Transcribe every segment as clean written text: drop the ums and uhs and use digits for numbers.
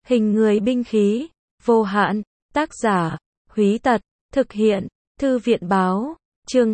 Hình người binh khí, vô hạn, tác giả, Húy Tật, thực hiện, Thư viện báo, chương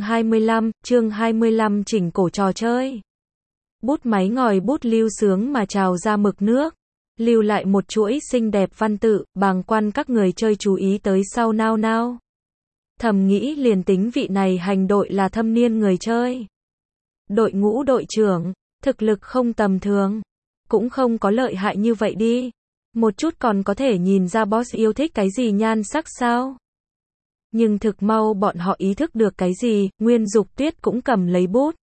25 chỉnh cổ trò chơi. Bút máy ngòi bút lưu sướng mà trào ra mực nước, lưu lại một chuỗi xinh đẹp văn tự, bàng quan các người chơi chú ý tới sau nao nao. Thầm nghĩ liền tính vị này hành đội là thâm niên người chơi. Đội ngũ đội trưởng, thực lực không tầm thường, cũng không có lợi hại như vậy đi. Một chút còn có thể nhìn ra boss yêu thích cái gì nhan sắc sao? Nhưng thực mau bọn họ ý thức được cái gì, Nguyên Dục Tuyết cũng cầm lấy bút.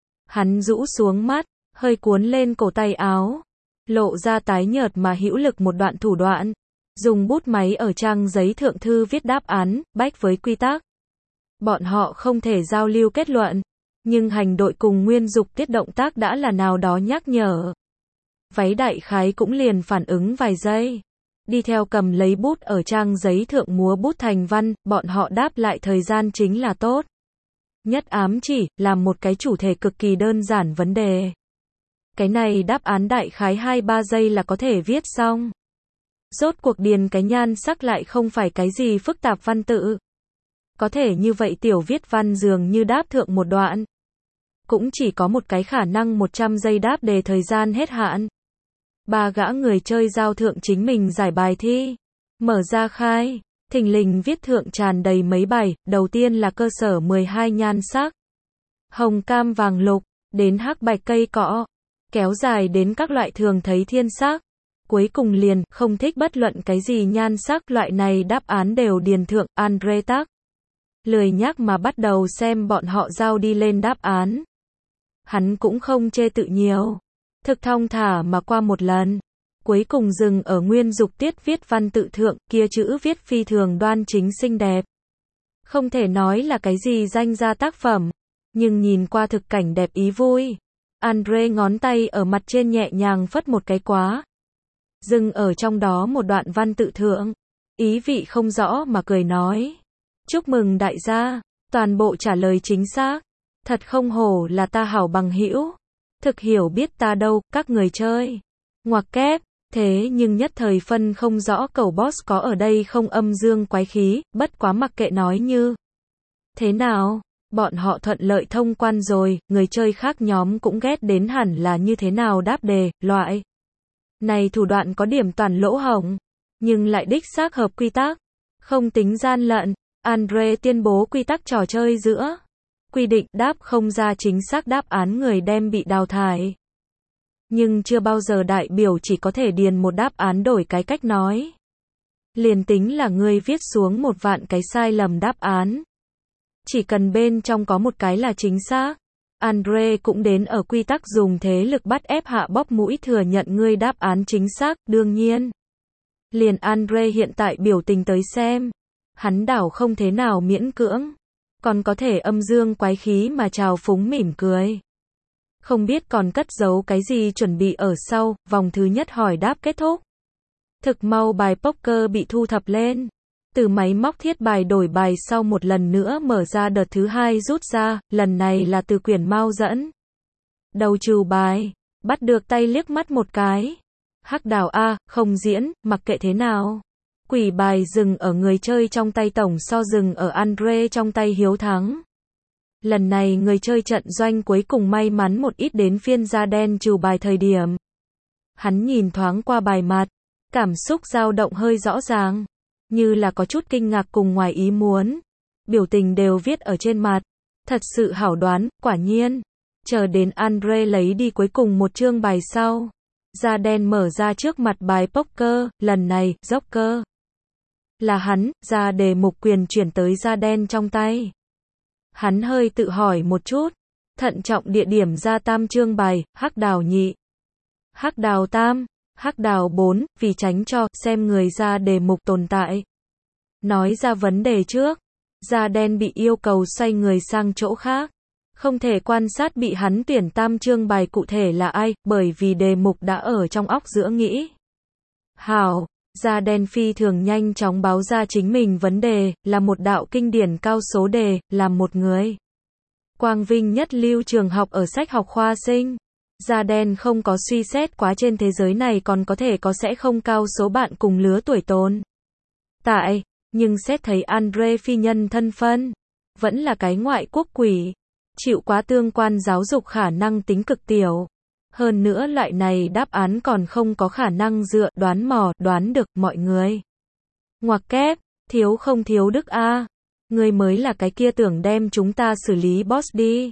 Hắn rũ xuống mắt, hơi cuốn lên cổ tay áo, lộ ra tái nhợt mà hữu lực một đoạn thủ đoạn. Dùng bút máy ở trang giấy thượng thư viết đáp án, bách với quy tắc. Bọn họ không thể giao lưu kết luận, nhưng hành đội cùng Nguyên Dục Tuyết động tác đã là nào đó nhắc nhở. Váy đại khái cũng liền phản ứng vài giây. Đi theo cầm lấy bút ở trang giấy thượng múa bút thành văn, bọn họ đáp lại thời gian chính là tốt. Nhất ám chỉ, làm một cái chủ thể cực kỳ đơn giản vấn đề. Cái này đáp án đại khái 2-3 giây là có thể viết xong. Rốt cuộc điền cái nhan sắc lại không phải cái gì phức tạp văn tự. Có thể như vậy tiểu viết văn dường như đáp thượng một đoạn. Cũng chỉ có một cái khả năng 100 giây đáp đề thời gian hết hạn. Ba gã người chơi giao thượng chính mình giải bài thi. Mở ra khai, thình lình viết thượng tràn đầy mấy bài, đầu tiên là cơ sở 12 nhan sắc. Hồng cam vàng lục, đến hắc bạch cây cọ, kéo dài đến các loại thường thấy thiên sắc. Cuối cùng liền, không thích bất luận cái gì nhan sắc loại này đáp án đều điền thượng, Andre tắc. Lười nhắc mà bắt đầu xem bọn họ giao đi lên đáp án. Hắn cũng không chê tự nhiều. Thực thong thả mà qua một lần. Cuối cùng dừng ở Nguyên Dục Tuyết viết văn tự thượng, kia chữ viết phi thường đoan chính xinh đẹp. Không thể nói là cái gì danh gia tác phẩm, nhưng nhìn qua thực cảnh đẹp ý vui. Andre ngón tay ở mặt trên nhẹ nhàng phất một cái quá. Dừng ở trong đó một đoạn văn tự thượng. Ý vị không rõ mà cười nói. Chúc mừng đại gia, toàn bộ trả lời chính xác. Thật không hổ là ta hảo bằng hữu. Thực hiểu biết ta đâu, các người chơi. Ngoặc kép, thế nhưng nhất thời phân không rõ cậu boss có ở đây không âm dương quái khí, bất quá mặc kệ nói như. Thế nào, bọn họ thuận lợi thông quan rồi, người chơi khác nhóm cũng ghét đến hẳn là như thế nào đáp đề, loại. Này thủ đoạn có điểm toàn lỗ hổng, nhưng lại đích xác hợp quy tắc. Không tính gian lận, Andre tuyên bố quy tắc trò chơi giữa. Quy định đáp không ra chính xác đáp án người đem bị đào thải. Nhưng chưa bao giờ đại biểu chỉ có thể điền một đáp án đổi cái cách nói. Liền tính là người viết xuống một vạn cái sai lầm đáp án. Chỉ cần bên trong có một cái là chính xác. Andre cũng đến ở quy tắc dùng thế lực bắt ép hạ bóp mũi thừa nhận ngươi đáp án chính xác, đương nhiên. Liền Andre hiện tại biểu tình tới xem. Hắn đảo không thế nào miễn cưỡng. Còn có thể âm dương quái khí mà trào phúng mỉm cười. Không biết còn cất giấu cái gì chuẩn bị ở sau, vòng thứ nhất hỏi đáp kết thúc. Thực mau bài poker bị thu thập lên. Từ máy móc thiết bài đổi bài sau một lần nữa mở ra đợt thứ hai rút ra, lần này là từ quyển Mao dẫn. Đầu trừ bài, bắt được tay liếc mắt một cái. Hắc đào A, không diễn, mặc kệ thế nào. Quỷ bài dừng ở người chơi trong tay tổng so dừng ở Andre trong tay hiếu thắng. Lần này người chơi trận doanh cuối cùng may mắn một ít đến phiên da đen trừ bài thời điểm. Hắn nhìn thoáng qua bài mặt, cảm xúc dao động hơi rõ ràng, như là có chút kinh ngạc cùng ngoài ý muốn. Biểu tình đều viết ở trên mặt. Thật sự hảo đoán, quả nhiên. Chờ đến Andre lấy đi cuối cùng một chương bài sau. Da đen mở ra trước mặt bài poker, lần này, Joker. Là hắn, ra đề mục quyền chuyển tới da đen trong tay. Hắn hơi tự hỏi một chút. Thận trọng địa điểm ra tam chương bài, hắc đào nhị. Hắc đào tam, hắc đào 4, vì tránh cho xem người ra đề mục tồn tại. Nói ra vấn đề trước. Da đen bị yêu cầu xoay người sang chỗ khác. Không thể quan sát bị hắn tuyển tam chương bài cụ thể là ai, bởi vì đề mục đã ở trong óc giữa nghĩ. Hảo. Da đen phi thường nhanh chóng báo ra chính mình vấn đề, là một đạo kinh điển cao số đề, làm một người. Quang vinh nhất lưu trường học ở sách học khoa sinh. Da đen không có suy xét quá trên thế giới này còn có thể có sẽ không cao số bạn cùng lứa tuổi tồn tại, nhưng xét thấy Andre phi nhân thân phân, vẫn là cái ngoại quốc quỷ, chịu quá tương quan giáo dục khả năng tính cực tiểu. Hơn nữa loại này đáp án còn không có khả năng dựa đoán mò, đoán được mọi người. Ngoặc kép, thiếu không thiếu đức a. Ngươi mới là cái kia tưởng đem chúng ta xử lý boss đi.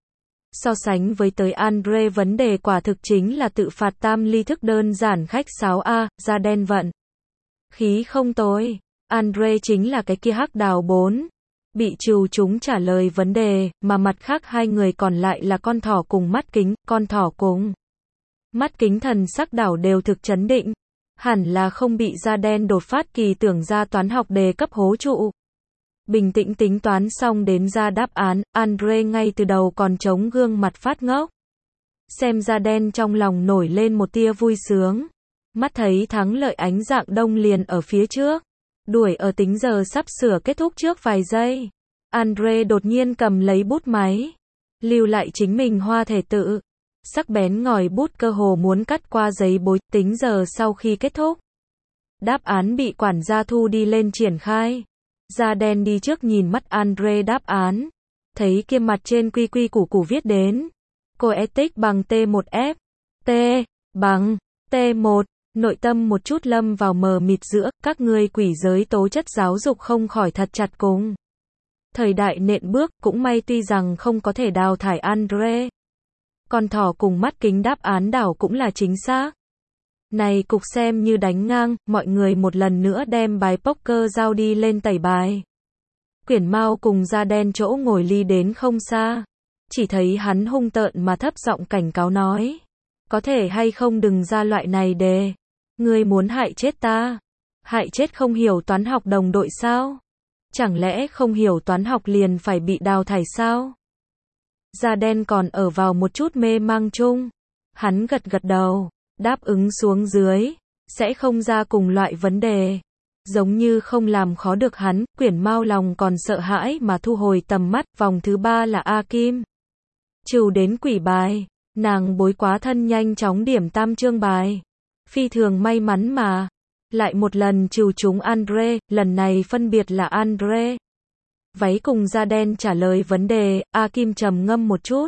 So sánh với tới Andre vấn đề quả thực chính là tự phạt tam ly thức đơn giản khách sáo a, da đen vận. Khí không tối. Andre chính là cái kia hắc đào 4. Bị trừ chúng trả lời vấn đề, mà mặt khác hai người còn lại là con thỏ cùng mắt kính, con thỏ cùng mắt kính thần sắc đảo đều thực chấn định. Hẳn là không bị da đen đột phát kỳ tưởng ra toán học đề cấp hố trụ. Bình tĩnh tính toán xong đến ra đáp án, Andre ngay từ đầu còn chống gương mặt phát ngốc. Xem da đen trong lòng nổi lên một tia vui sướng. Mắt thấy thắng lợi ánh dạng đông liền ở phía trước. Đuổi ở tính giờ sắp sửa kết thúc trước vài giây. Andre đột nhiên cầm lấy bút máy. Lưu lại chính mình hoa thể tự. Sắc bén ngòi bút cơ hồ muốn cắt qua giấy bối, tính giờ sau khi kết thúc. Đáp án bị quản gia thu đi lên triển khai. Da đen đi trước nhìn mắt Andre đáp án. Thấy kia mặt trên quy quy củ củ viết đến. Coetic bằng T1F. T bằng T1. Nội tâm một chút lâm vào mờ mịt giữa, các ngươi quỷ giới tố chất giáo dục không khỏi thật chặt cùng. Thời đại nện bước, cũng may tuy rằng không có thể đào thải Andre. Con thỏ cùng mắt kính đáp án đảo cũng là chính xác. Này cục xem như đánh ngang, mọi người một lần nữa đem bài poker giao đi lên tẩy bài. Quyển Mao cùng da đen chỗ ngồi ly đến không xa. Chỉ thấy hắn hung tợn mà thấp giọng cảnh cáo nói. Có thể hay không đừng ra loại này đề. Ngươi muốn hại chết ta. Hại chết không hiểu toán học đồng đội sao? Chẳng lẽ không hiểu toán học liền phải bị đào thải sao? Da đen còn ở vào một chút mê mang chung. Hắn gật gật đầu, đáp ứng xuống dưới, sẽ không ra cùng loại vấn đề. Giống như không làm khó được hắn, Quyển Mao lòng còn sợ hãi mà thu hồi tầm mắt, vòng thứ 3 là A Kim. Trừ đến quỷ bài, nàng bối quá thân nhanh chóng điểm tam chương bài. Phi thường may mắn mà, lại một lần trừ chúng Andre, lần này phân biệt là Andre. Váy cùng da đen trả lời vấn đề, A Kim trầm ngâm một chút.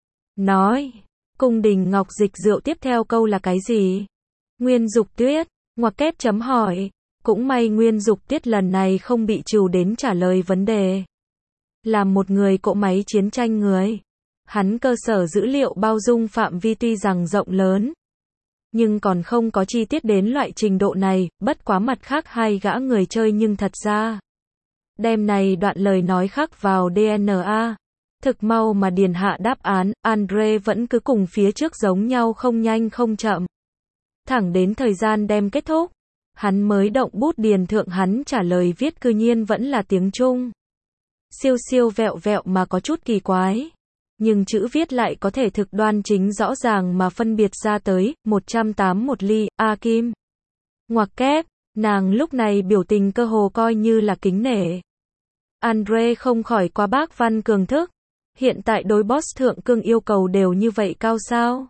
Nói, cung đình ngọc dịch rượu tiếp theo câu là cái gì? Nguyên Dục Tuyết, ngoặc kép chấm hỏi. Cũng may Nguyên Dục Tuyết lần này không bị trừ đến trả lời vấn đề. Là một người cỗ máy chiến tranh người. Hắn cơ sở dữ liệu bao dung phạm vi tuy rằng rộng lớn. Nhưng còn không có chi tiết đến loại trình độ này, bất quá mặt khác hai gã người chơi nhưng thật ra. Đem này đoạn lời nói khắc vào DNA. Thực mau mà điền hạ đáp án, Andre vẫn cứ cùng phía trước giống nhau không nhanh không chậm. Thẳng đến thời gian đem kết thúc, hắn mới động bút điền thượng hắn trả lời viết cư nhiên vẫn là tiếng Trung. Siêu siêu vẹo vẹo mà có chút kỳ quái. Nhưng chữ viết lại có thể thực đoan chính rõ ràng mà phân biệt ra tới, 181 ly, A Kim. Ngoặc kép, nàng lúc này biểu tình cơ hồ coi như là kính nể. Andre không khỏi quá bác văn cường thức. Hiện tại đối boss thượng cương yêu cầu đều như vậy cao sao?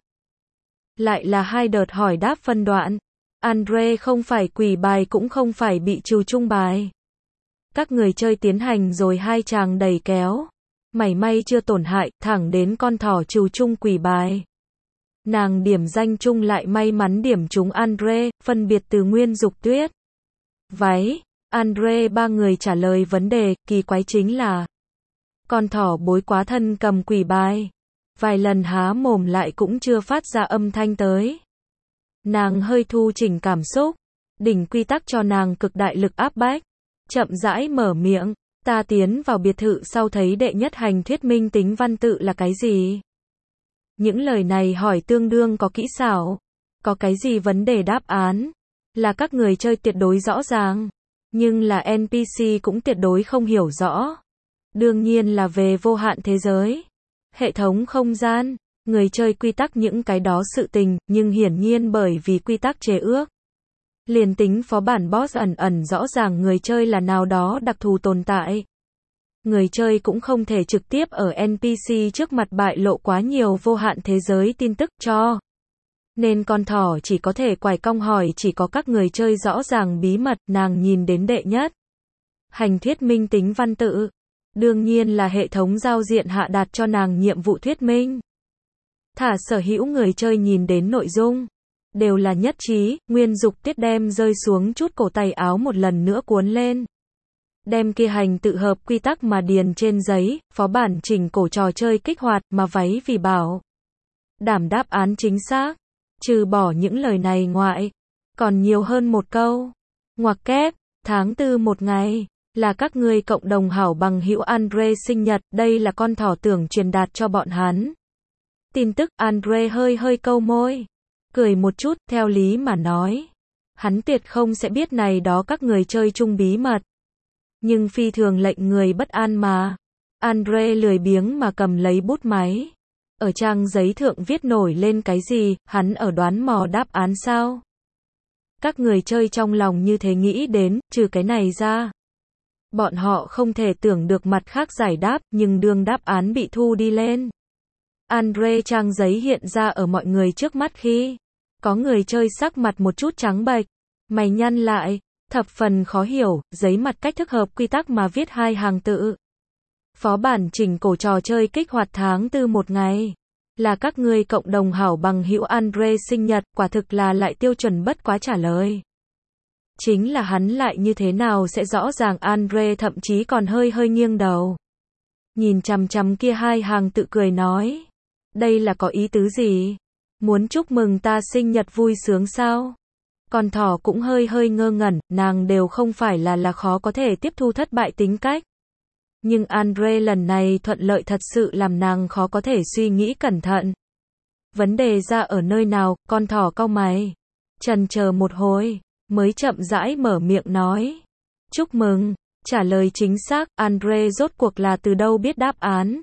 Lại là hai đợt hỏi đáp phân đoạn. Andre không phải quỷ bài cũng không phải bị trừ chung bài. Các người chơi tiến hành rồi hai chàng đẩy kéo. Mảy may chưa tổn hại, thẳng đến con thỏ trừ chung quỷ bài. Nàng điểm danh chung lại may mắn điểm trúng Andre, phân biệt từ Nguyên Dục Tuyết. Váy, Andre ba người trả lời vấn đề, kỳ quái chính là con thỏ bối quá thân cầm quỷ bài. Vài lần há mồm lại cũng chưa phát ra âm thanh tới. Nàng hơi thu chỉnh cảm xúc. Đỉnh quy tắc cho nàng cực đại lực áp bách. Chậm rãi mở miệng. Ta tiến vào biệt thự sau thấy đệ nhất hành thuyết minh tính văn tự là cái gì? Những lời này hỏi tương đương có kỹ xảo. Có cái gì vấn đề đáp án? Là các người chơi tuyệt đối rõ ràng. Nhưng là NPC cũng tuyệt đối không hiểu rõ. Đương nhiên là về vô hạn thế giới. Hệ thống không gian. Người chơi quy tắc những cái đó sự tình, nhưng hiển nhiên bởi vì quy tắc chế ước. Liền tính phó bản boss ẩn ẩn rõ ràng người chơi là nào đó đặc thù tồn tại. Người chơi cũng không thể trực tiếp ở NPC trước mặt bại lộ quá nhiều vô hạn thế giới tin tức cho. Nên con thỏ chỉ có thể quải cong hỏi chỉ có các người chơi rõ ràng bí mật, nàng nhìn đến đệ nhất. Hành thuyết minh tính văn tự. Đương nhiên là hệ thống giao diện hạ đạt cho nàng nhiệm vụ thuyết minh. Thả sở hữu người chơi nhìn đến nội dung. Đều là nhất trí, Nguyên Dục Tiết đem rơi xuống chút cổ tay áo một lần nữa cuốn lên. Đem kia hành tự hợp quy tắc mà điền trên giấy, phó bản chỉnh cổ trò chơi kích hoạt mà váy vì bảo. Đảm đáp án chính xác. Trừ bỏ những lời này ngoại. Còn nhiều hơn một câu. Ngoặc kép, tháng 4 một ngày. Là các ngươi cộng đồng hảo bằng hữu Andre sinh nhật, đây là con thỏ tưởng truyền đạt cho bọn hắn. Tin tức, Andre hơi câu môi. Cười một chút, theo lý mà nói. Hắn tuyệt không sẽ biết này đó các người chơi chung bí mật. Nhưng phi thường lệnh người bất an mà. Andre lười biếng mà cầm lấy bút máy. Ở trang giấy thượng viết nổi lên cái gì, hắn ở đoán mò đáp án sao? Các người chơi trong lòng như thế nghĩ đến, trừ cái này ra. Bọn họ không thể tưởng được mặt khác giải đáp, nhưng đương đáp án bị thu đi lên. Andre trang giấy hiện ra ở mọi người trước mắt khi có người chơi sắc mặt một chút trắng bệch, mày nhăn lại, thập phần khó hiểu, giấy mặt cách thức hợp quy tắc mà viết 2 hàng tự. Phó bản chỉnh cổ trò chơi kích hoạt tháng 4 một ngày. Là các ngươi cộng đồng hảo bằng hữu Andre sinh nhật, quả thực là lại tiêu chuẩn bất quá trả lời. Chính là hắn lại như thế nào sẽ rõ ràng Andre thậm chí còn hơi nghiêng đầu. Nhìn chằm chằm kia 2 hàng tự cười nói. Đây là có ý tứ gì? Muốn chúc mừng ta sinh nhật vui sướng sao? Con thỏ cũng hơi ngơ ngẩn, nàng đều không phải là khó có thể tiếp thu thất bại tính cách. Nhưng Andre lần này thuận lợi thật sự làm nàng khó có thể suy nghĩ cẩn thận. Vấn đề ra ở nơi nào, con thỏ cau mày. Chần chờ một hồi, mới chậm rãi mở miệng nói. Chúc mừng, trả lời chính xác, Andre rốt cuộc là từ đâu biết đáp án.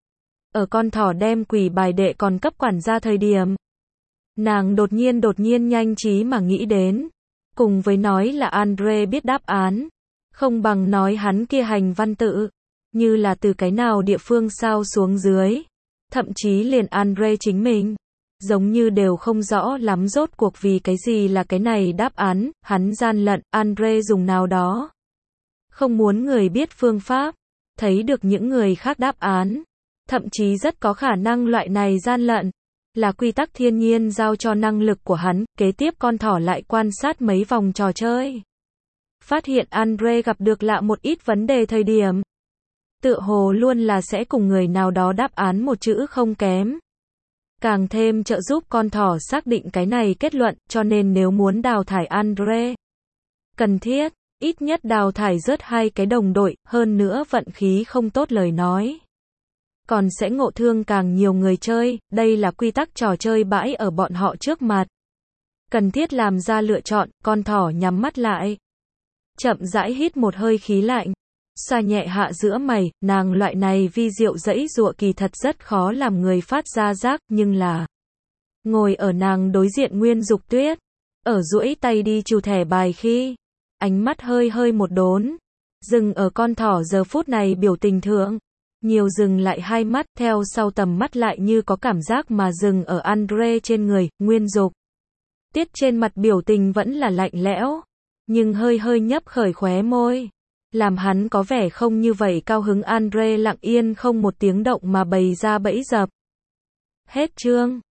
Ở con thỏ đem quỷ bài đệ còn cấp quản gia thời điểm. Nàng đột nhiên nhanh trí mà nghĩ đến. Cùng với nói là Andre biết đáp án. Không bằng nói hắn kia hành văn tự. Như là từ cái nào địa phương sao xuống dưới. Thậm chí liền Andre chính mình. Giống như đều không rõ lắm rốt cuộc vì cái gì là cái này đáp án. Hắn gian lận, Andre dùng nào đó. Không muốn người biết phương pháp. Thấy được những người khác đáp án. Thậm chí rất có khả năng loại này gian lận. Là quy tắc thiên nhiên giao cho năng lực của hắn. Kế tiếp con thỏ lại quan sát mấy vòng trò chơi. Phát hiện Andre gặp được lạ một ít vấn đề thời điểm. Tựa hồ luôn là sẽ cùng người nào đó đáp án một chữ không kém. Càng thêm trợ giúp con thỏ xác định cái này kết luận, cho nên nếu muốn đào thải Andre. Cần thiết, ít nhất đào thải rớt 2 cái đồng đội, hơn nữa vận khí không tốt lời nói. Còn sẽ ngộ thương càng nhiều người chơi, đây là quy tắc trò chơi bãi ở bọn họ trước mặt. Cần thiết làm ra lựa chọn, con thỏ nhắm mắt lại. Chậm rãi hít một hơi khí lạnh. Xoa nhẹ hạ giữa mày, nàng loại này vi diệu dãy dụa kỳ thật rất khó làm người phát ra giác, nhưng là ngồi ở nàng đối diện Nguyên Dục Tuyết, ở duỗi tay đi chù thẻ bài khi, ánh mắt hơi một đốn, dừng ở con thỏ giờ phút này biểu tình thượng, nhiều dừng lại 2 mắt, theo sau tầm mắt lại như có cảm giác mà dừng ở Andre trên người, Nguyên Dục Tiết trên mặt biểu tình vẫn là lạnh lẽo, nhưng hơi nhấp khởi khóe môi. Làm hắn có vẻ không như vậy cao hứng. Andre lặng yên không một tiếng động mà bày ra bẫy dập. Hết chương.